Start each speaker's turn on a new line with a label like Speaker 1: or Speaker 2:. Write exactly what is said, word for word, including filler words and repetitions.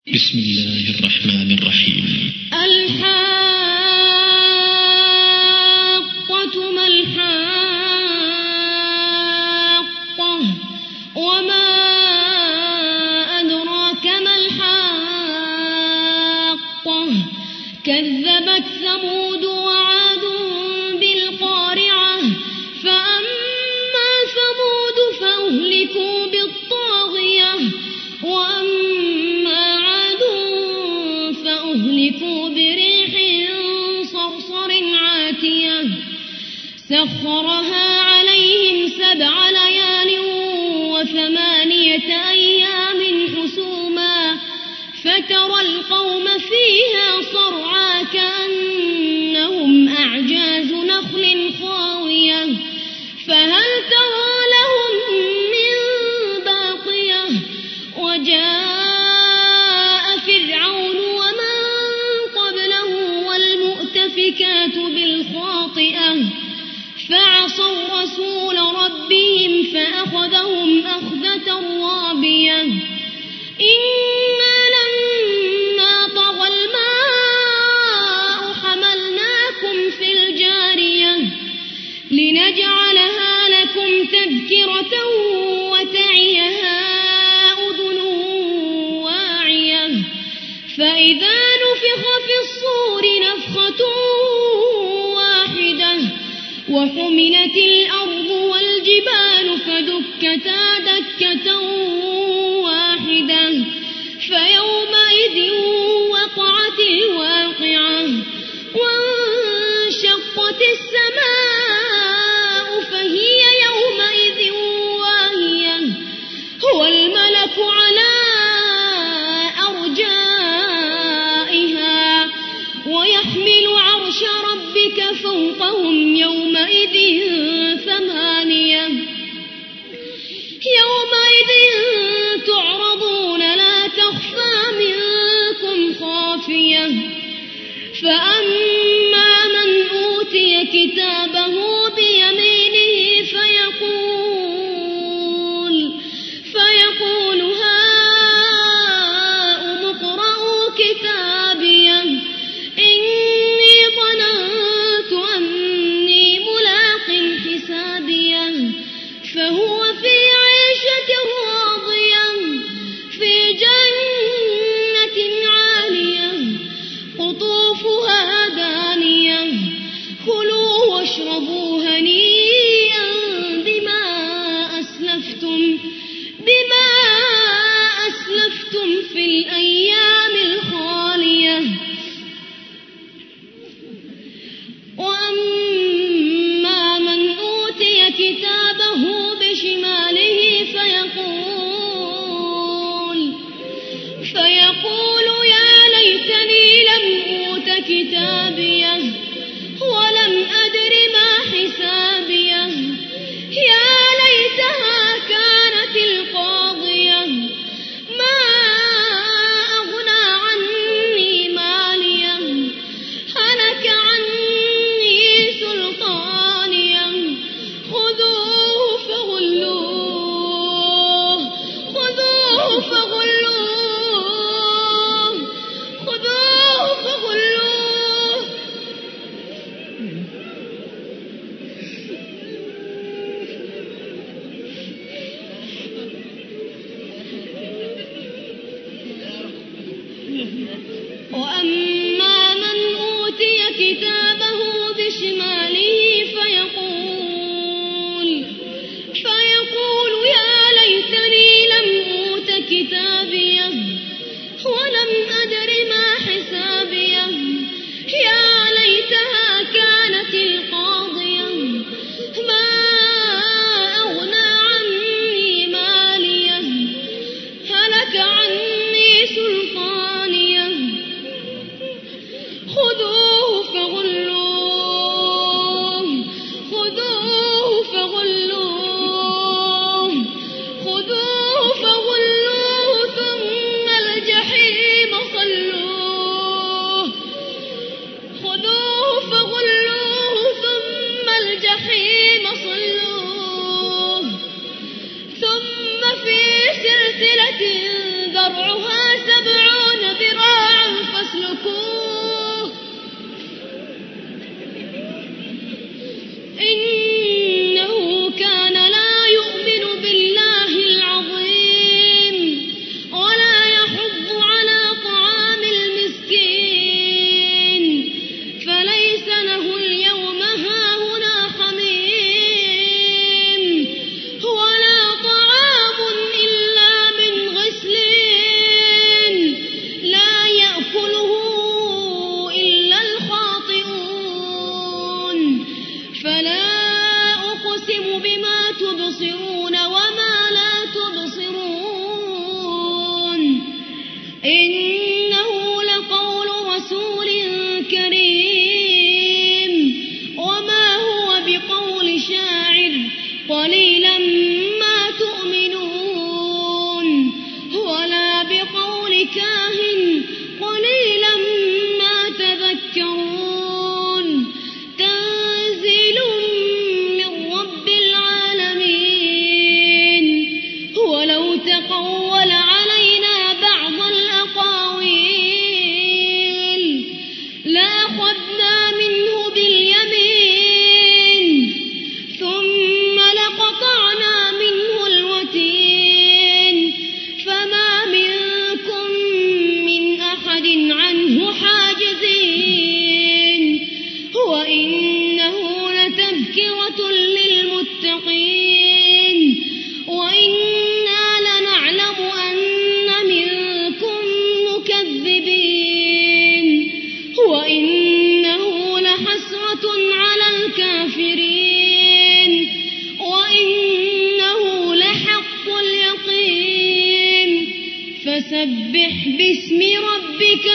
Speaker 1: بسم الله الرحمن الرحيم.
Speaker 2: الحاقة ما الحاقة وما أدراك ما الحاقة كذبت ثمود وعاد بالقارعة فأما ثمود فأهلكوا بالطاغية وأما عاد فأهلكوا بريح صرصر عاتية سخرها عليهم سبع ليال وثمانية أيام حسوما فترى القوم فيها صرعى كأنهم أعجاز نخل خاوية فهل ترى لهم من باقية وجاء فرعون ومن قبله والمؤتفكات بالخاطئة فعصوا رسول ربهم فأخذهم أخذة رابية إنا لما طغى الماء حملناكم في الجارية لنجعلها لكم تذكرة وتعيها أذن واعية فإذا نفخ في الصور نفخة واحدة وحملت الأرض والجبال فدكتا دكة واحدة فيومئذ وقعت الواقعة وانشقت السماء فهي يومئذ واهية هو الملك على أرجائها ويحمل عرش ربك فوقهم يومئذ ثمانية يومئذ تعرضون لا تخفى منكم خافية فأما من أوتي كتابه بيمينه فيقول فيقول هاؤم اقرءوا كتابيه إني ظننت أني ملاق حسابيه فهو في عيشة راضية في جنة عالية قطوفها دانية كلوا واشربوا هنيئا بما أسلفتم بما أسلفتم في الأيام الخالية وأما من أوتي كتابه بشماله فيقول فيقول يا ليتني لم أوت كتابيه ولم أدر ما حسابيه يا ليتها كانت القاضية ما أغنى عني ماليه هلك عني سلطانيه خذوه فغلوه خذوه فغلوه خذوه فغلوه وأما من أوتي كتابه بشماله فيقول فيقول يا ليتني لم أوت كتابيه ولم أدر ما حسابيه يا ليتها كانت القاضية ما أغنى عني ماليه هلك عني سلطانيه خذوه فغلوه إنه لقول رسول كريم وما هو بقول شاعر قليلا ما تؤمنون ولا بقول كاهن قليلا ما تذكرون تنزيل من رب العالمين ولو تقول علينا بعض الأقاويل لأخذنا منه باليمين ثم لقطعنا منه الوتين فما منكم من أحد عنه حاجزين وإنه لتذكرة للمتقين وإنا لنعلم أن منكم مكذبين وإنه لحسرة على الكافرين وإنه لحق اليقين فسبح باسم ربك